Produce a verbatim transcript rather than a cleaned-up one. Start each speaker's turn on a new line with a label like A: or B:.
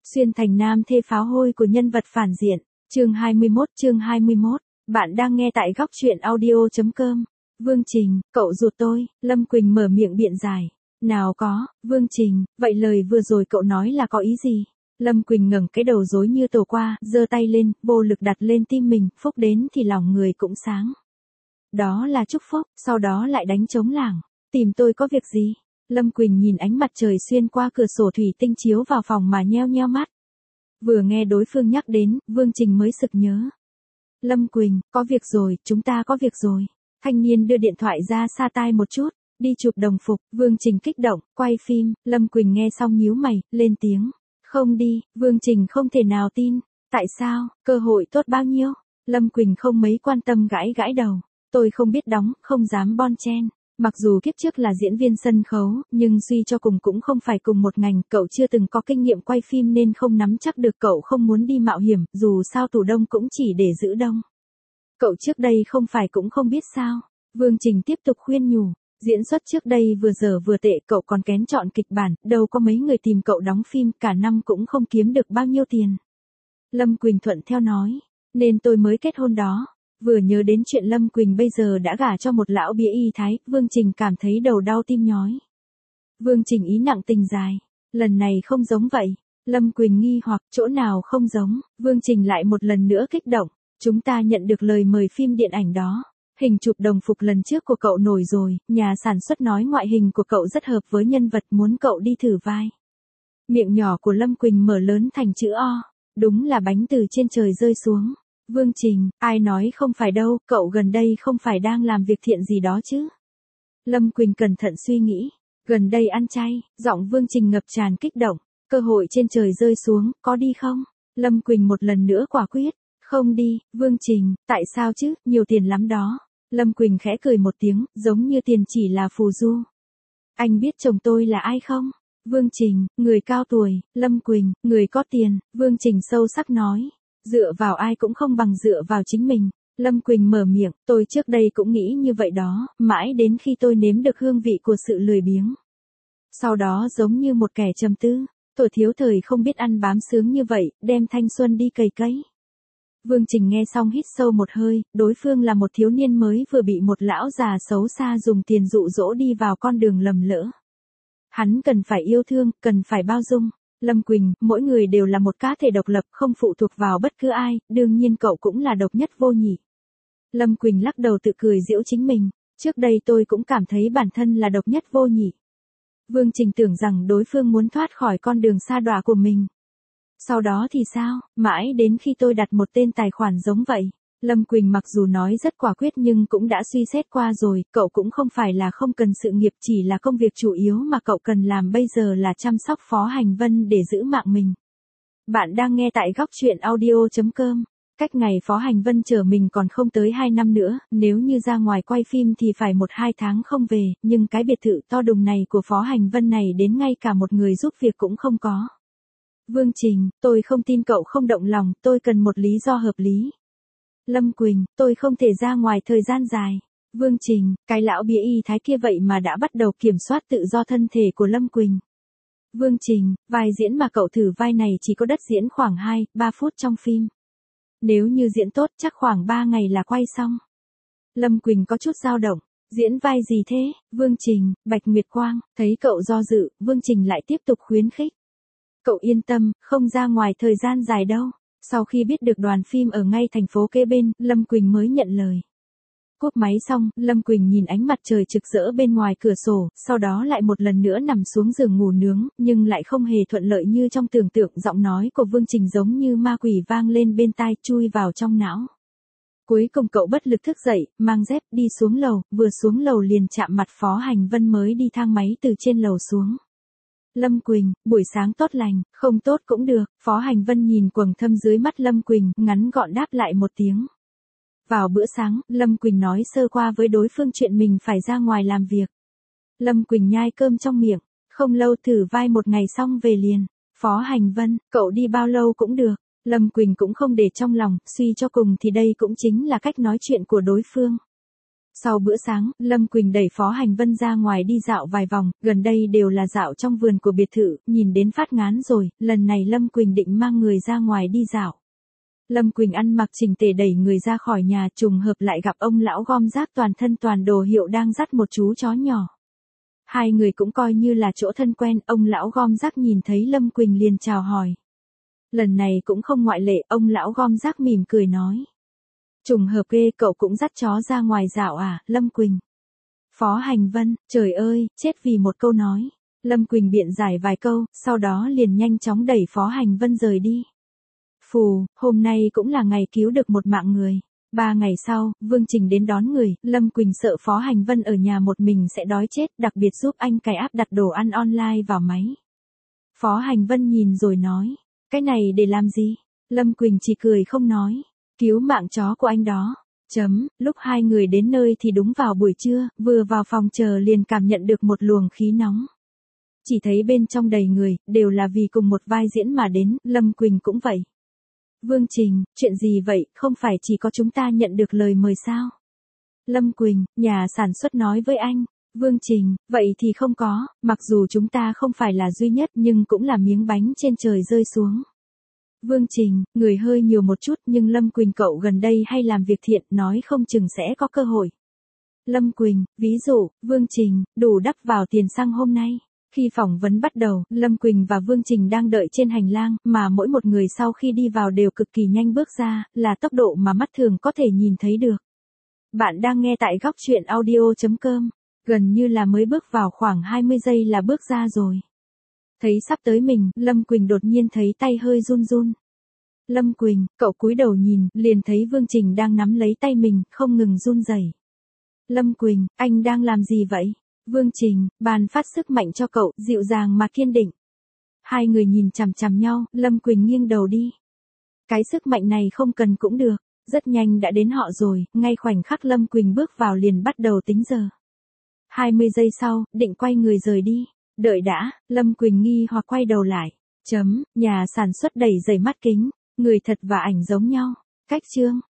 A: Xuyên thành nam thê pháo hôi của nhân vật phản diện. Chương hai mươi mốt, chương hai mươi mốt. Bạn đang nghe tại góc truyện audio chấm com. Vương Trình, cậu ruột tôi. Lâm Quỳnh mở miệng biện giải. Nào có, Vương Trình, vậy lời vừa rồi cậu nói là có ý gì? Lâm Quỳnh ngẩng cái đầu rối như tổ qua, giơ tay lên, vô lực đặt lên tim mình, phúc đến thì lòng người cũng sáng. Đó là chúc phúc, sau đó lại đánh trống lảng. Tìm tôi có việc gì? Lâm Quỳnh nhìn ánh mặt trời xuyên qua cửa sổ thủy tinh chiếu vào phòng mà nheo nheo mắt. Vừa nghe đối phương nhắc đến, Vương Trình mới sực nhớ. Lâm Quỳnh, có việc rồi, chúng ta có việc rồi. Thanh niên đưa điện thoại ra xa tai một chút, đi chụp đồng phục. Vương Trình kích động, quay phim. Lâm Quỳnh nghe xong nhíu mày, lên tiếng. Không đi. Vương Trình không thể nào tin. Tại sao? Cơ hội tốt bao nhiêu? Lâm Quỳnh không mấy quan tâm, gãi gãi đầu. Tôi không biết đóng, không dám bon chen. Mặc dù kiếp trước là diễn viên sân khấu, nhưng suy cho cùng cũng không phải cùng một ngành, cậu chưa từng có kinh nghiệm quay phim nên không nắm chắc được, cậu không muốn đi mạo hiểm, dù sao tủ đông cũng chỉ để giữ đông. Cậu trước đây không phải cũng không biết sao? Vương Trình tiếp tục khuyên nhủ, diễn xuất trước đây vừa dở vừa tệ, cậu còn kén chọn kịch bản, đâu có mấy người tìm cậu đóng phim, cả năm cũng không kiếm được bao nhiêu tiền. Lâm Quỳnh thuận theo nói, nên tôi mới kết hôn đó. Vừa nhớ đến chuyện Lâm Quỳnh bây giờ đã gả cho một lão bía y thái, Vương Trình cảm thấy đầu đau tim nhói. Vương Trình ý nặng tình dài, lần này không giống vậy. Lâm Quỳnh nghi hoặc, chỗ nào không giống? Vương Trình lại một lần nữa kích động, chúng ta nhận được lời mời phim điện ảnh đó. Hình chụp đồng phục lần trước của cậu nổi rồi, nhà sản xuất nói ngoại hình của cậu rất hợp với nhân vật, muốn cậu đi thử vai. Miệng nhỏ của Lâm Quỳnh mở lớn thành chữ O, đúng là bánh từ trên trời rơi xuống. Vương Trình, ai nói không phải đâu, cậu gần đây không phải đang làm việc thiện gì đó chứ? Lâm Quỳnh cẩn thận suy nghĩ, gần đây ăn chay. Giọng Vương Trình ngập tràn kích động, cơ hội trên trời rơi xuống, có đi không? Lâm Quỳnh một lần nữa quả quyết, không đi. Vương Trình, tại sao chứ, nhiều tiền lắm đó. Lâm Quỳnh khẽ cười một tiếng, giống như tiền chỉ là phù du. Anh biết chồng tôi là ai không? Vương Trình, người cao tuổi. Lâm Quỳnh, người có tiền. Vương Trình sâu sắc nói. Dựa vào ai cũng không bằng dựa vào chính mình. Lâm Quỳnh mở miệng, tôi trước đây cũng nghĩ như vậy đó, mãi đến khi tôi nếm được hương vị của sự lười biếng. Sau đó giống như một kẻ trầm tư, tôi thiếu thời không biết ăn bám sướng như vậy, đem thanh xuân đi cày cấy. Vương Trình nghe xong hít sâu một hơi, đối phương là một thiếu niên mới vừa bị một lão già xấu xa dùng tiền dụ dỗ đi vào con đường lầm lỡ. Hắn cần phải yêu thương, cần phải bao dung. Lâm Quỳnh, mỗi người đều là một cá thể độc lập, không phụ thuộc vào bất cứ ai, đương nhiên cậu cũng là độc nhất vô nhị. Lâm Quỳnh lắc đầu tự cười giễu chính mình, trước đây tôi cũng cảm thấy bản thân là độc nhất vô nhị. Vương Trình tưởng rằng đối phương muốn thoát khỏi con đường sa đọa của mình. Sau đó thì sao, mãi đến khi tôi đặt một tên tài khoản giống vậy. Lâm Quỳnh mặc dù nói rất quả quyết nhưng cũng đã suy xét qua rồi, cậu cũng không phải là không cần sự nghiệp, chỉ là công việc chủ yếu mà cậu cần làm bây giờ là chăm sóc Phó Hành Vân để giữ mạng mình. Bạn đang nghe tại góc truyện audio chấm com. Cách ngày Phó Hành Vân chờ mình còn không tới hai năm nữa, nếu như ra ngoài quay phim thì phải một hai tháng không về, nhưng cái biệt thự to đùng này của Phó Hành Vân này đến ngay cả một người giúp việc cũng không có. Vương Trình, tôi không tin cậu không động lòng, tôi cần một lý do hợp lý. Lâm Quỳnh, tôi không thể ra ngoài thời gian dài. Vương Trình, cái lão bía y thái kia vậy mà đã bắt đầu kiểm soát tự do thân thể của Lâm Quỳnh. Vương Trình, vai diễn mà cậu thử vai này chỉ có đất diễn khoảng hai, ba phút trong phim. Nếu như diễn tốt chắc khoảng ba ngày là quay xong. Lâm Quỳnh có chút dao động, diễn vai gì thế? Vương Trình, Bạch Nguyệt Quang, thấy cậu do dự, Vương Trình lại tiếp tục khuyến khích. Cậu yên tâm, không ra ngoài thời gian dài đâu. Sau khi biết được đoàn phim ở ngay thành phố kế bên, Lâm Quỳnh mới nhận lời. Cúp máy xong, Lâm Quỳnh nhìn ánh mặt trời trực rỡ bên ngoài cửa sổ, sau đó lại một lần nữa nằm xuống giường ngủ nướng, nhưng lại không hề thuận lợi như trong tưởng tượng, giọng nói của Vương Trình giống như ma quỷ vang lên bên tai, chui vào trong não. Cuối cùng cậu bất lực thức dậy, mang dép đi xuống lầu, vừa xuống lầu liền chạm mặt Phó Hành Vân mới đi thang máy từ trên lầu xuống. Lâm Quỳnh, buổi sáng tốt lành, không tốt cũng được. Phó Hành Vân nhìn quầng thâm dưới mắt Lâm Quỳnh, ngắn gọn đáp lại một tiếng. Vào bữa sáng, Lâm Quỳnh nói sơ qua với đối phương chuyện mình phải ra ngoài làm việc. Lâm Quỳnh nhai cơm trong miệng, không lâu thử vai một ngày xong về liền. Phó Hành Vân, cậu đi bao lâu cũng được. Lâm Quỳnh cũng không để trong lòng, suy cho cùng thì đây cũng chính là cách nói chuyện của đối phương. Sau bữa sáng, Lâm Quỳnh đẩy Phó Hành Vân ra ngoài đi dạo vài vòng, gần đây đều là dạo trong vườn của biệt thự, nhìn đến phát ngán rồi, lần này Lâm Quỳnh định mang người ra ngoài đi dạo. Lâm Quỳnh ăn mặc chỉnh tề đẩy người ra khỏi nhà, trùng hợp lại gặp ông lão gom rác toàn thân toàn đồ hiệu đang dắt một chú chó nhỏ. Hai người cũng coi như là chỗ thân quen, ông lão gom rác nhìn thấy Lâm Quỳnh liền chào hỏi. Lần này cũng không ngoại lệ, ông lão gom rác mỉm cười nói. Trùng hợp ghê, cậu cũng dắt chó ra ngoài dạo à, Lâm Quỳnh. Phó Hành Vân, trời ơi, chết vì một câu nói. Lâm Quỳnh biện giải vài câu, sau đó liền nhanh chóng đẩy Phó Hành Vân rời đi. Phù, hôm nay cũng là ngày cứu được một mạng người. Ba ngày sau, Vương Trình đến đón người, Lâm Quỳnh sợ Phó Hành Vân ở nhà một mình sẽ đói chết, đặc biệt giúp anh cài app đặt đồ ăn online vào máy. Phó Hành Vân nhìn rồi nói, cái này để làm gì? Lâm Quỳnh chỉ cười không nói, cứu mạng chó của anh đó. Chấm, lúc hai người đến nơi thì đúng vào buổi trưa, vừa vào phòng chờ liền cảm nhận được một luồng khí nóng. Chỉ thấy bên trong đầy người, đều là vì cùng một vai diễn mà đến, Lâm Quỳnh cũng vậy. Vương Trình, chuyện gì vậy, không phải chỉ có chúng ta nhận được lời mời sao? Lâm Quỳnh, nhà sản xuất nói với anh. Vương Trình, vậy thì không có, mặc dù chúng ta không phải là duy nhất nhưng cũng là miếng bánh trên trời rơi xuống. Vương Trình, người hơi nhiều một chút nhưng Lâm Quỳnh cậu gần đây hay làm việc thiện, nói không chừng sẽ có cơ hội. Lâm Quỳnh, ví dụ, Vương Trình, đủ đắp vào tiền xăng hôm nay. Khi phỏng vấn bắt đầu, Lâm Quỳnh và Vương Trình đang đợi trên hành lang, mà mỗi một người sau khi đi vào đều cực kỳ nhanh bước ra, là tốc độ mà mắt thường có thể nhìn thấy được. Bạn đang nghe tại góc truyện audio chấm com, gần như là mới bước vào khoảng hai mươi giây là bước ra rồi. Thấy sắp tới mình, Lâm Quỳnh đột nhiên thấy tay hơi run run. Lâm Quỳnh, cậu cúi đầu nhìn, liền thấy Vương Trình đang nắm lấy tay mình, không ngừng run rẩy. Lâm Quỳnh, anh đang làm gì vậy? Vương Trình, ban phát sức mạnh cho cậu, dịu dàng mà kiên định. Hai người nhìn chằm chằm nhau, Lâm Quỳnh nghiêng đầu đi. Cái sức mạnh này không cần cũng được, rất nhanh đã đến họ rồi, ngay khoảnh khắc Lâm Quỳnh bước vào liền bắt đầu tính giờ. hai mươi giây sau, định quay người rời đi. Đợi đã, Lâm Quỳnh nghi hoặc quay đầu lại. Chấm, nhà sản xuất đẩy giày mắt kính, người thật và ảnh giống nhau. Cách chương.